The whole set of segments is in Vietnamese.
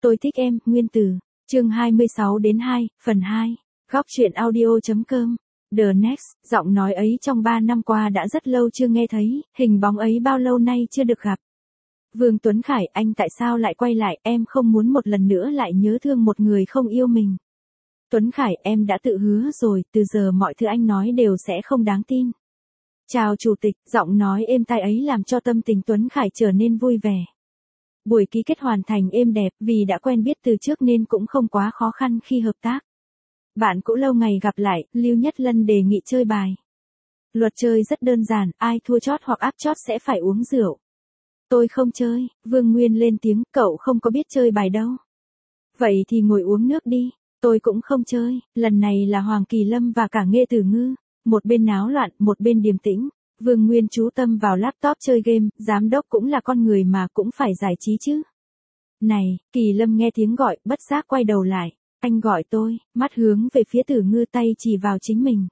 Tôi thích em, nguyên từ. Chương 26 đến 2, phần 2. Góc truyện audio.com. The Next, giọng nói ấy trong 3 năm qua đã rất lâu chưa nghe thấy, hình bóng ấy bao lâu nay chưa được gặp. Vương Tuấn Khải, anh tại sao lại quay lại, em không muốn một lần nữa lại nhớ thương một người không yêu mình. Tuấn Khải, em đã tự hứa rồi, từ giờ mọi thứ anh nói đều sẽ không đáng tin. Chào chủ tịch, giọng nói êm tai ấy làm cho tâm tình Tuấn Khải trở nên vui vẻ. Buổi ký kết hoàn thành êm đẹp, vì đã quen biết từ trước nên cũng không quá khó khăn khi hợp tác. Bạn cũng lâu ngày gặp lại, Lưu Nhất Lân đề nghị chơi bài. Luật chơi rất đơn giản, ai thua chót hoặc áp chót sẽ phải uống rượu. Tôi không chơi, Vương Nguyên lên tiếng, cậu không có biết chơi bài đâu. Vậy thì ngồi uống nước đi, tôi cũng không chơi, lần này là Hoàng Kỳ Lâm và cả Nghê Tử Ngư, một bên náo loạn, một bên điềm tĩnh. Vương Nguyên chú tâm vào laptop chơi game, giám đốc cũng là con người mà cũng phải giải trí chứ. Này, Kỳ Lâm nghe tiếng gọi, bất giác quay đầu lại. Anh gọi tôi, mắt hướng về phía Tử Ngư, tay chỉ vào chính mình.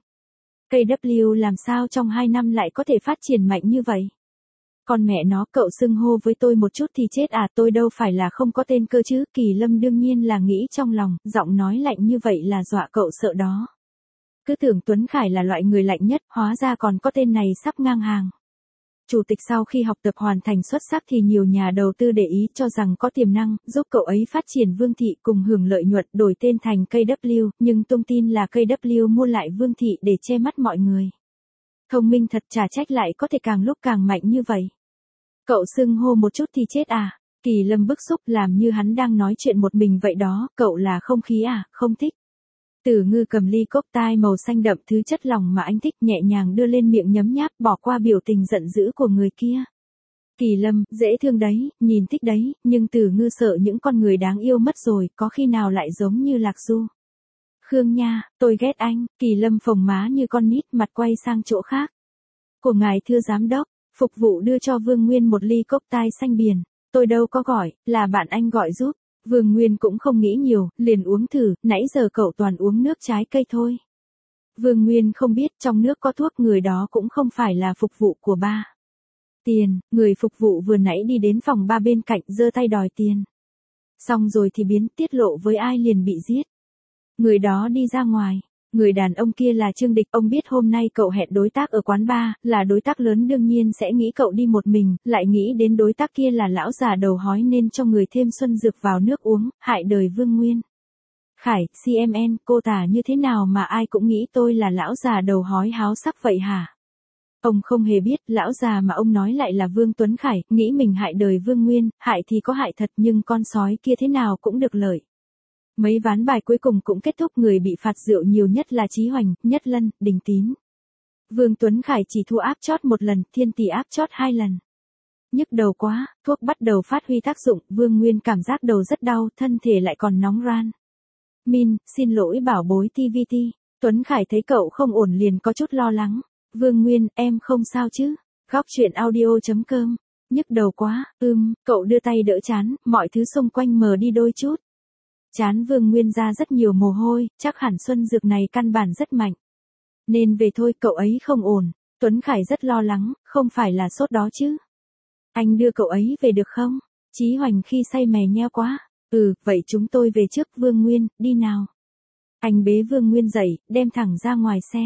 KW làm sao trong 2 năm lại có thể phát triển mạnh như vậy? Con mẹ nó, cậu xưng hô với tôi một chút thì chết à, tôi đâu phải là không có tên cơ chứ. Kỳ Lâm đương nhiên là nghĩ trong lòng, giọng nói lạnh như vậy là dọa cậu sợ đó. Cứ tưởng Tuấn Khải là loại người lạnh nhất, hóa ra còn có tên này sắp ngang hàng. Chủ tịch sau khi học tập hoàn thành xuất sắc thì nhiều nhà đầu tư để ý, cho rằng có tiềm năng, giúp cậu ấy phát triển Vương Thị cùng hưởng lợi nhuận, đổi tên thành KW, nhưng tung tin là KW mua lại Vương Thị để che mắt mọi người. Thông minh thật, chả trách lại có thể càng lúc càng mạnh như vậy. Cậu xưng hô một chút thì chết à? Kỳ Lâm bức xúc, làm như hắn đang nói chuyện một mình vậy đó, cậu là không khí à, không thích. Tử Ngư cầm ly cốc tai màu xanh đậm, thứ chất lỏng mà anh thích, nhẹ nhàng đưa lên miệng nhấm nháp, bỏ qua biểu tình giận dữ của người kia. Kỳ Lâm, dễ thương đấy, nhìn thích đấy, nhưng Tử Ngư sợ những con người đáng yêu mất rồi, có khi nào lại giống như Lạc Du. Khương nha, tôi ghét anh. Kỳ Lâm phồng má như con nít, mặt quay sang chỗ khác. Của ngài thưa giám đốc, phục vụ đưa cho Vương Nguyên một ly cốc tai xanh biển. Tôi đâu có gọi, là bạn anh gọi giúp. Vương Nguyên cũng không nghĩ nhiều, liền uống thử, nãy giờ cậu toàn uống nước trái cây thôi. Vương Nguyên không biết trong nước có thuốc, người đó cũng không phải là phục vụ của ba. Tiền, người phục vụ vừa nãy đi đến phòng ba bên cạnh, giơ tay đòi tiền. Xong rồi thì biến, tiết lộ với ai liền bị giết. Người đó đi ra ngoài. Người đàn ông kia là Trương Địch, ông biết hôm nay cậu hẹn đối tác ở quán bar, là đối tác lớn đương nhiên sẽ nghĩ cậu đi một mình, lại nghĩ đến đối tác kia là lão già đầu hói nên cho người thêm xuân dược vào nước uống, hại đời Vương Nguyên. Khải, CMN, cô tả như thế nào mà ai cũng nghĩ tôi là lão già đầu hói háo sắc vậy hả? Ông không hề biết, lão già mà ông nói lại là Vương Tuấn Khải, nghĩ mình hại đời Vương Nguyên, hại thì có hại thật nhưng con sói kia thế nào cũng được lợi. Mấy ván bài cuối cùng cũng kết thúc, người bị phạt rượu nhiều nhất là Chí Hoành, Nhất Lân, Đình Tín. Vương Tuấn Khải chỉ thua áp chót một lần, Thiên Tỷ áp chót 2 lần. Nhức đầu quá, thuốc bắt đầu phát huy tác dụng, Vương Nguyên cảm giác đầu rất đau, thân thể lại còn nóng ran. Min, xin lỗi bảo bối TVT. Tuấn Khải thấy cậu không ổn liền có chút lo lắng. Vương Nguyên, em không sao chứ? Góc truyện audio.com. Nhức đầu quá, cậu đưa tay đỡ chán, mọi thứ xung quanh mờ đi đôi chút. Chán Vương Nguyên ra rất nhiều mồ hôi, chắc hẳn xuân dược này căn bản rất mạnh. Nên về thôi, cậu ấy không ổn. Tuấn Khải rất lo lắng, không phải là sốt đó chứ. Anh đưa cậu ấy về được không? Chí Hoành khi say mè nheo quá. Vậy chúng tôi về trước. Vương Nguyên, đi nào. Anh bế Vương Nguyên dậy, đem thẳng ra ngoài xe.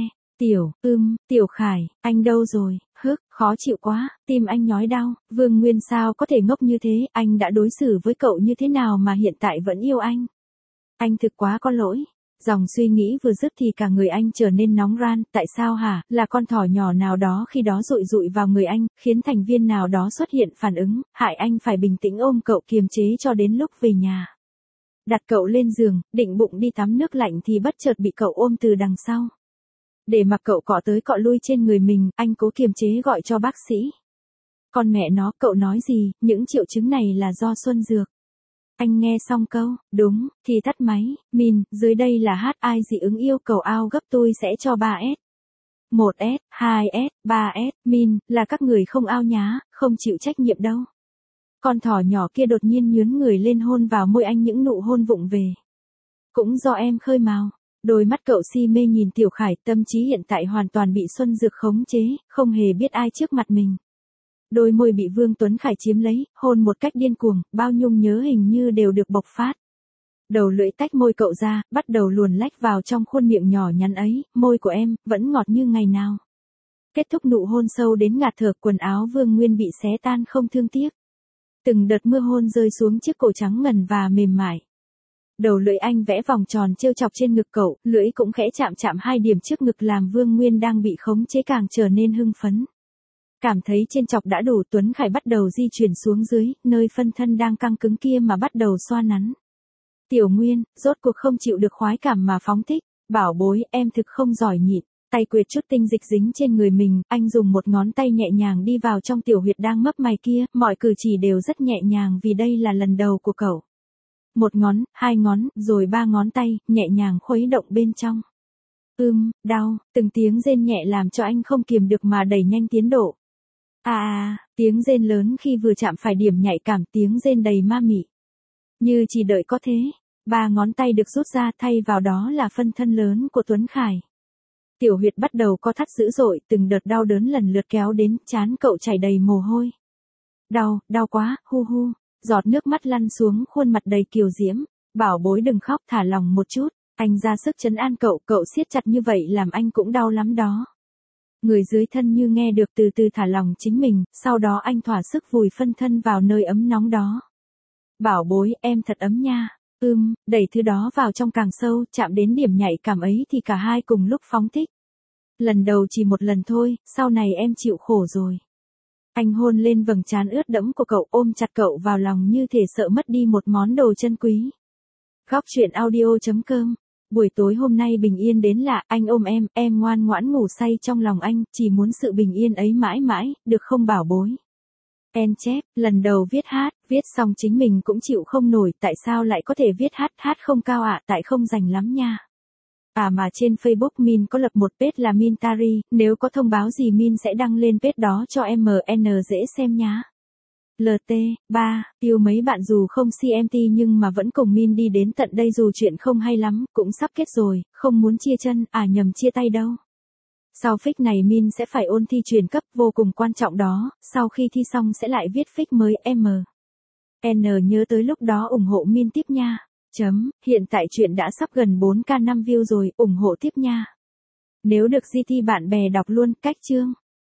Tiểu Khải, anh đâu rồi? Khó chịu quá, tim anh nhói đau. Vương Nguyên sao có thể ngốc như thế, anh đã đối xử với cậu như thế nào mà hiện tại vẫn yêu anh? Anh thực quá có lỗi. Dòng suy nghĩ vừa dứt thì cả người anh trở nên nóng ran, tại sao hả? Là con thỏ nhỏ nào đó khi đó dụi dụi vào người anh, khiến thành viên nào đó xuất hiện phản ứng, hại anh phải bình tĩnh ôm cậu kiềm chế cho đến lúc về nhà. Đặt cậu lên giường, định bụng đi tắm nước lạnh thì bất chợt bị cậu ôm từ đằng sau. Để mặc cậu cọ tới cọ lui trên người mình, anh cố kiềm chế gọi cho bác sĩ. Con mẹ nó, cậu nói gì, những triệu chứng này là do xuân dược. Anh nghe xong câu, đúng, thì tắt máy. Min, dưới đây là hát ai dị ứng yêu cầu ao gấp tôi sẽ cho 3S. 1S, 2S, 3S, Min, là các người không ao nhá, không chịu trách nhiệm đâu. Con thỏ nhỏ kia đột nhiên nhướn người lên hôn vào môi anh những nụ hôn vụng về. Cũng do em khơi mào. Đôi mắt cậu si mê nhìn Tiểu Khải, tâm trí hiện tại hoàn toàn bị xuân dược khống chế, không hề biết ai trước mặt mình. Đôi môi bị Vương Tuấn Khải chiếm lấy, hôn một cách điên cuồng, bao nhung nhớ hình như đều được bộc phát. Đầu lưỡi tách môi cậu ra, bắt đầu luồn lách vào trong khuôn miệng nhỏ nhắn ấy, môi của em, vẫn ngọt như ngày nào. Kết thúc nụ hôn sâu đến ngạt thở, quần áo Vương Nguyên bị xé tan không thương tiếc. Từng đợt mưa hôn rơi xuống chiếc cổ trắng ngần và mềm mại. Đầu lưỡi anh vẽ vòng tròn trêu chọc trên ngực cậu, lưỡi cũng khẽ chạm chạm hai điểm trước ngực làm Vương Nguyên đang bị khống chế càng trở nên hưng phấn. Cảm thấy trên chọc đã đủ, Tuấn Khải bắt đầu di chuyển xuống dưới, nơi phân thân đang căng cứng kia mà bắt đầu xoa nắn. Tiểu Nguyên, rốt cuộc không chịu được khoái cảm mà phóng thích, bảo bối, em thực không giỏi nhịn. Tay quệt chút tinh dịch dính trên người mình, anh dùng một ngón tay nhẹ nhàng đi vào trong tiểu huyệt đang mấp mày kia, mọi cử chỉ đều rất nhẹ nhàng vì đây là lần đầu của cậu. Một ngón, hai ngón, rồi ba ngón tay, nhẹ nhàng khuấy động bên trong. Đau, từng tiếng rên nhẹ làm cho anh không kiềm được mà đẩy nhanh tiến độ. Tiếng rên lớn khi vừa chạm phải điểm nhạy cảm, tiếng rên đầy ma mị. Như chỉ đợi có thế, ba ngón tay được rút ra, thay vào đó là phân thân lớn của Tuấn Khải. Tiểu huyệt bắt đầu co thắt dữ dội, từng đợt đau đớn lần lượt kéo đến, trán cậu chảy đầy mồ hôi. Đau quá, hu hu, giọt nước mắt lăn xuống khuôn mặt đầy kiều diễm. Bảo bối đừng khóc, thả lòng một chút, anh ra sức trấn an cậu, cậu siết chặt như vậy làm anh cũng đau lắm đó. Người dưới thân như nghe được từ từ thả lòng chính mình, sau đó anh thỏa sức vùi phân thân vào nơi ấm nóng đó. Bảo bối, em thật ấm nha. Đẩy thứ đó vào trong càng sâu, chạm đến điểm nhạy cảm ấy thì cả hai cùng lúc phóng thích. Lần đầu chỉ một lần thôi, sau này em chịu khổ rồi. Anh hôn lên vầng trán ướt đẫm của cậu, ôm chặt cậu vào lòng như thể sợ mất đi một món đồ chân quý. Góc truyện audio.com. Buổi tối hôm nay bình yên đến lạ, anh ôm em ngoan ngoãn ngủ say trong lòng anh, chỉ muốn sự bình yên ấy mãi mãi, được không bảo bối? En chép, lần đầu viết xong chính mình cũng chịu không nổi, tại sao lại có thể viết hát không cao ạ, tại không rành lắm nha. Mà trên Facebook Min có lập một page là Mintari, nếu có thông báo gì Min sẽ đăng lên page đó cho MN dễ xem nhá. LT, 3, yêu mấy bạn dù không CMT nhưng mà vẫn cùng Min đi đến tận đây dù chuyện không hay lắm, cũng sắp kết rồi, không muốn chia chân, nhầm chia tay đâu. Sau fic này Min sẽ phải ôn thi truyền cấp vô cùng quan trọng đó, sau khi thi xong sẽ lại viết fic mới N nhớ tới lúc đó ủng hộ Min tiếp nha. Hiện tại chuyện đã sắp gần 4k 5 view rồi, ủng hộ tiếp nha. Nếu được GT bạn bè đọc luôn, cách chương.